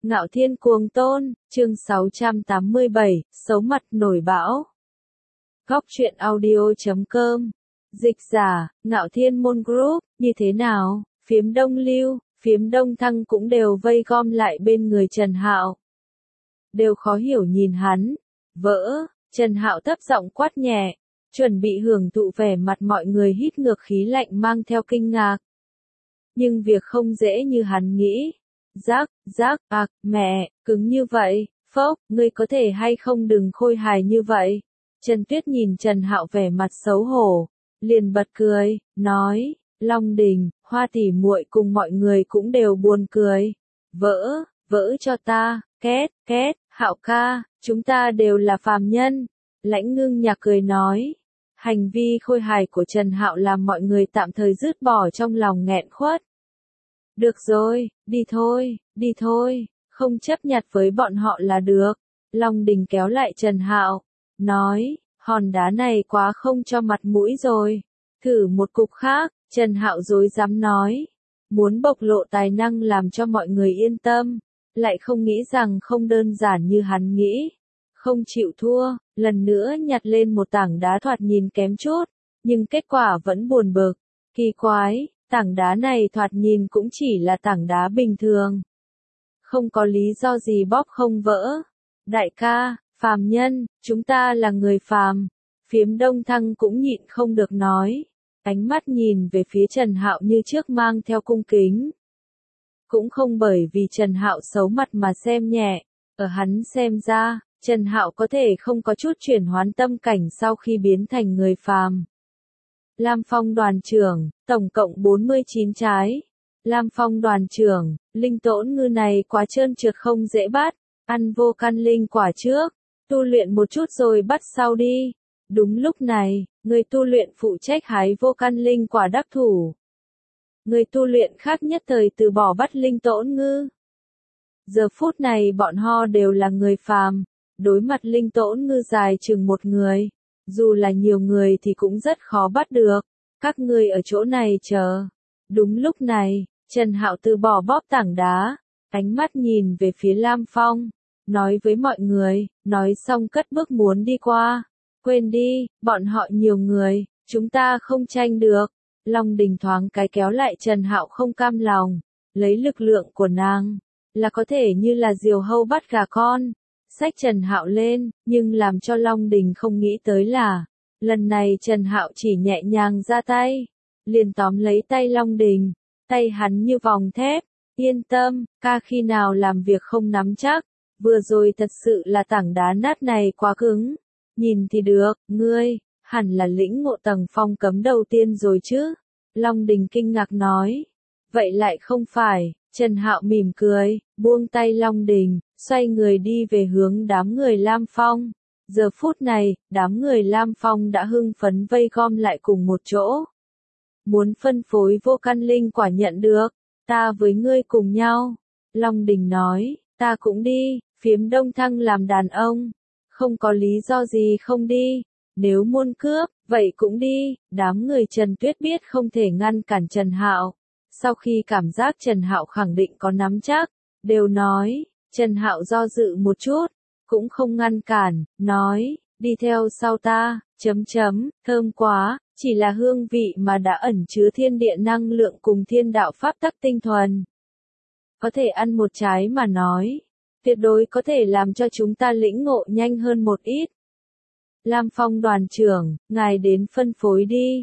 Ngạo Thiên Cuồng Tôn, chương 687, xấu mặt nổi bão. Góc truyện audio.com. Dịch giả, Ngạo Thiên Môn Group, như thế nào? Phiếm Đông Lưu, Phiếm Đông Thăng cũng đều vây gom lại bên người Trần Hạo. Đều khó hiểu nhìn hắn. Vỡ, Trần Hạo thấp giọng quát nhẹ, chuẩn bị hưởng thụ vẻ mặt mọi người hít ngược khí lạnh mang theo kinh ngạc. Nhưng việc không dễ như hắn nghĩ. Mẹ, cứng như vậy, phốc, ngươi có thể hay không đừng khôi hài như vậy. Trần Tuyết nhìn Trần Hạo vẻ mặt xấu hổ, liền bật cười, nói, Long Đình, Hoa tỷ muội cùng mọi người cũng đều buồn cười. Vỡ cho ta, két, Hạo ca, chúng ta đều là phàm nhân. Lãnh Ngưng Nhạc cười nói, hành vi khôi hài của Trần Hạo làm mọi người tạm thời dứt bỏ trong lòng nghẹn khuất. Được rồi, đi thôi, không chấp nhặt với bọn họ là được. Long Đình kéo lại Trần Hạo, nói, hòn đá này quá không cho mặt mũi rồi. Thử một cục khác, Trần Hạo dối dám nói. Muốn bộc lộ tài năng làm cho mọi người yên tâm, lại không nghĩ rằng không đơn giản như hắn nghĩ. Không chịu thua, lần nữa nhặt lên một tảng đá thoạt nhìn kém chút, nhưng kết quả vẫn buồn bực. Kỳ quái. Tảng đá này thoạt nhìn cũng chỉ là tảng đá bình thường. Không có lý do gì bóp không vỡ. Đại ca, phàm nhân, chúng ta là người phàm. Phiếm Đông Thăng cũng nhịn không được nói. Ánh mắt nhìn về phía Trần Hạo như trước mang theo cung kính. Cũng không bởi vì Trần Hạo xấu mặt mà xem nhẹ. Ở hắn xem ra, Trần Hạo có thể không có chút chuyển hoán tâm cảnh sau khi biến thành người phàm. Lam Phong đoàn trưởng, tổng cộng 49 trái. Lam Phong đoàn trưởng, linh tổn ngư này quá trơn trượt không dễ bắt, ăn vô căn linh quả trước, tu luyện một chút rồi bắt sau đi. Đúng lúc này, người tu luyện phụ trách hái vô căn linh quả đắc thủ. Người tu luyện khác nhất thời từ bỏ bắt linh tổn ngư. Giờ phút này bọn họ đều là người phàm, đối mặt linh tổn ngư dài chừng một người. Dù là nhiều người thì cũng rất khó bắt được. Các ngươi ở chỗ này chờ. Đúng lúc này, Trần Hạo từ bỏ bóp tảng đá, ánh mắt nhìn về phía Lam Phong, nói với mọi người, nói xong cất bước muốn đi qua. Quên đi, bọn họ nhiều người, chúng ta không tranh được. Long Đình thoáng cái kéo lại Trần Hạo không cam lòng, lấy lực lượng của nàng, là có thể như là diều hâu bắt gà con. Xách Trần Hạo lên, nhưng làm cho Long Đình không nghĩ tới là, lần này Trần Hạo chỉ nhẹ nhàng ra tay, liền tóm lấy tay Long Đình, tay hắn như vòng thép, yên tâm, ca khi nào làm việc không nắm chắc, vừa rồi thật sự là tảng đá nát này quá cứng, nhìn thì được, ngươi, hẳn là lĩnh ngộ tầng phong cấm đầu tiên rồi chứ, Long Đình kinh ngạc nói, vậy lại không phải. Trần Hạo mỉm cười, buông tay Long Đình, xoay người đi về hướng đám người Lam Phong. Giờ phút này, đám người Lam Phong đã hưng phấn vây gom lại cùng một chỗ. Muốn phân phối vô căn linh quả nhận được, ta với ngươi cùng nhau. Long Đình nói, ta cũng đi, Phiếm Đông Thăng làm đàn ông. Không có lý do gì không đi, nếu muốn cướp, vậy cũng đi. Đám người Trần Tuyết biết không thể ngăn cản Trần Hạo. Sau khi cảm giác Trần Hạo khẳng định có nắm chắc, đều nói, Trần Hạo do dự một chút, cũng không ngăn cản, nói, đi theo sau ta, thơm quá, chỉ là hương vị mà đã ẩn chứa thiên địa năng lượng cùng thiên đạo pháp tắc tinh thuần. Có thể ăn một trái mà nói, tuyệt đối có thể làm cho chúng ta lĩnh ngộ nhanh hơn một ít. Lam Phong đoàn trưởng, ngài đến phân phối đi.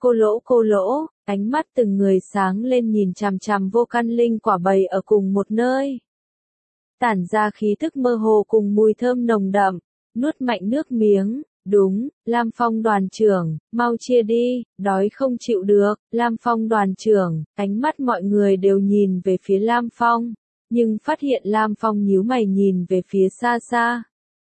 Cô lỗ, ánh mắt từng người sáng lên nhìn chằm chằm vô căn linh quả bày ở cùng một nơi. Tản ra khí thức mơ hồ cùng mùi thơm nồng đậm, nuốt mạnh nước miếng, đúng, Lam Phong đoàn trưởng, mau chia đi, đói không chịu được, Lam Phong đoàn trưởng, ánh mắt mọi người đều nhìn về phía Lam Phong, nhưng phát hiện Lam Phong nhíu mày nhìn về phía xa xa.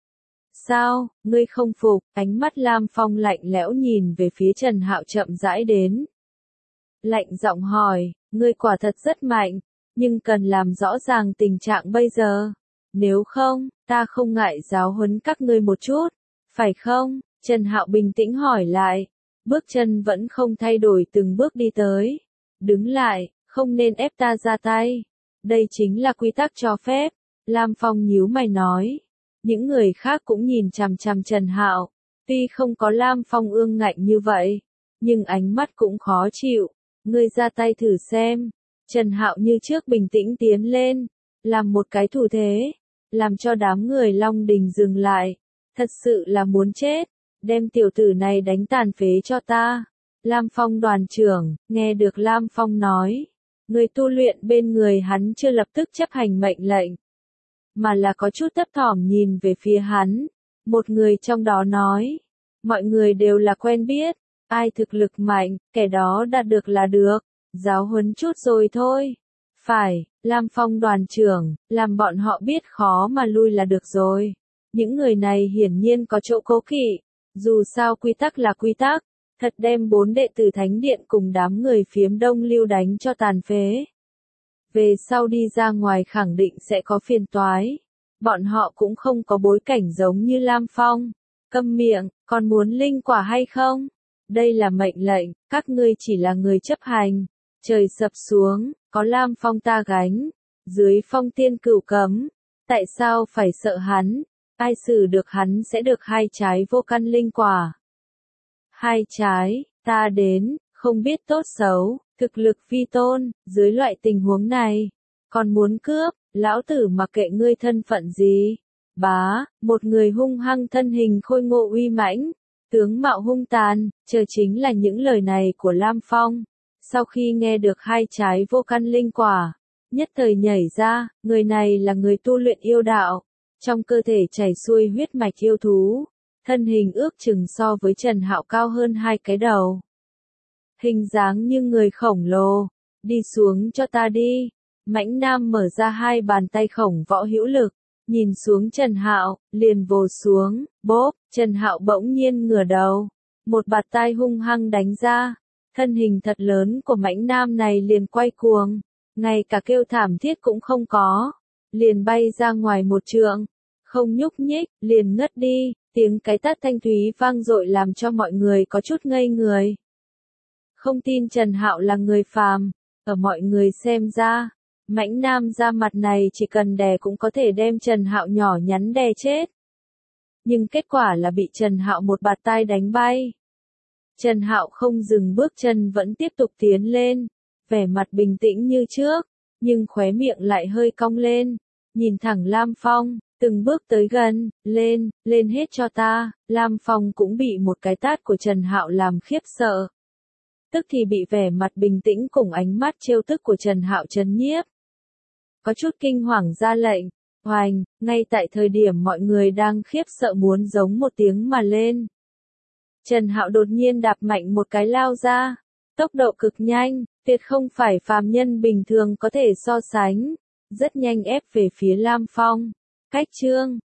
Sao, ngươi không phục, ánh mắt Lam Phong lạnh lẽo nhìn về phía Trần Hạo chậm rãi đến. Lạnh giọng hỏi, ngươi quả thật rất mạnh, nhưng cần làm rõ ràng tình trạng bây giờ. Nếu không, ta không ngại giáo huấn các ngươi một chút, phải không? Trần Hạo bình tĩnh hỏi lại, bước chân vẫn không thay đổi từng bước đi tới. Đứng lại, không nên ép ta ra tay. Đây chính là quy tắc cho phép. Lam Phong nhíu mày nói. Những người khác cũng nhìn chằm chằm Trần Hạo. Tuy không có Lam Phong ương ngạnh như vậy, nhưng ánh mắt cũng khó chịu. Ngươi ra tay thử xem. Trần Hạo như trước bình tĩnh tiến lên, làm một cái thủ thế, làm cho đám người Long Đình dừng lại. Thật sự là muốn chết, đem tiểu tử này đánh tàn phế cho ta. Lam Phong đoàn trưởng, nghe được Lam Phong nói, người tu luyện bên người hắn chưa lập tức chấp hành mệnh lệnh, mà là có chút thấp thỏm nhìn về phía hắn. Một người trong đó nói, mọi người đều là quen biết, ai thực lực mạnh, kẻ đó đạt được là được, giáo huấn chút rồi thôi. Phải, Lam Phong đoàn trưởng, làm bọn họ biết khó mà lui là được rồi. Những người này hiển nhiên có chỗ cố kỵ, dù sao quy tắc là quy tắc, thật đem 4 đệ tử Thánh Điện cùng đám người phiếm Đông Lưu đánh cho tàn phế. Về sau đi ra ngoài khẳng định sẽ có phiền toái. Bọn họ cũng không có bối cảnh giống như Lam Phong. Câm miệng, còn muốn linh quả hay không? Đây là mệnh lệnh, các ngươi chỉ là người chấp hành. Trời sập xuống, có Lam Phong ta gánh. Dưới phong tiên cửu cấm. Tại sao phải sợ hắn? Ai xử được hắn sẽ được 2 trái vô căn linh quả. 2 trái, ta đến, không biết tốt xấu, thực lực vi tôn, dưới loại tình huống này. Còn muốn cướp, lão tử mặc kệ ngươi thân phận gì. Bá, một người hung hăng thân hình khôi ngộ uy mãnh, tướng mạo hung tàn, chờ chính là những lời này của Lam Phong. Sau khi nghe được 2 trái vô căn linh quả, nhất thời nhảy ra, người này là người tu luyện yêu đạo, trong cơ thể chảy xuôi huyết mạch yêu thú, thân hình ước chừng so với Trần Hạo cao hơn 2 cái đầu. Hình dáng như người khổng lồ, đi xuống cho ta đi. Mãnh Nam mở ra 2 bàn tay khổng võ hữu lực, nhìn xuống Trần Hạo, liền vồ xuống, bốp, Trần Hạo bỗng nhiên ngửa đầu, một bạt tai hung hăng đánh ra, thân hình thật lớn của Mãnh Nam này liền quay cuồng, ngay cả kêu thảm thiết cũng không có, liền bay ra ngoài 1 trượng, không nhúc nhích, liền ngất đi, tiếng cái tát thanh thúy vang dội làm cho mọi người có chút ngây người. Không tin Trần Hạo là người phàm, ở mọi người xem ra, Mãnh Nam ra mặt này chỉ cần đè cũng có thể đem Trần Hạo nhỏ nhắn đè chết. Nhưng kết quả là bị Trần Hạo một bạt tai đánh bay. Trần Hạo không dừng bước chân vẫn tiếp tục tiến lên, vẻ mặt bình tĩnh như trước, nhưng khóe miệng lại hơi cong lên, nhìn thẳng Lam Phong, từng bước tới gần, lên hết cho ta. Lam Phong cũng bị một cái tát của Trần Hạo làm khiếp sợ. Tức thì bị vẻ mặt bình tĩnh cùng ánh mắt trêu tức của Trần Hạo trấn nhiếp. Có chút kinh hoàng ra lệnh, hoành, ngay tại thời điểm mọi người đang khiếp sợ muốn giống một tiếng mà lên. Trần Hạo đột nhiên đạp mạnh một cái lao ra, tốc độ cực nhanh, tuyệt không phải phàm nhân bình thường có thể so sánh, rất nhanh ép về phía Lam Phong. Cách chương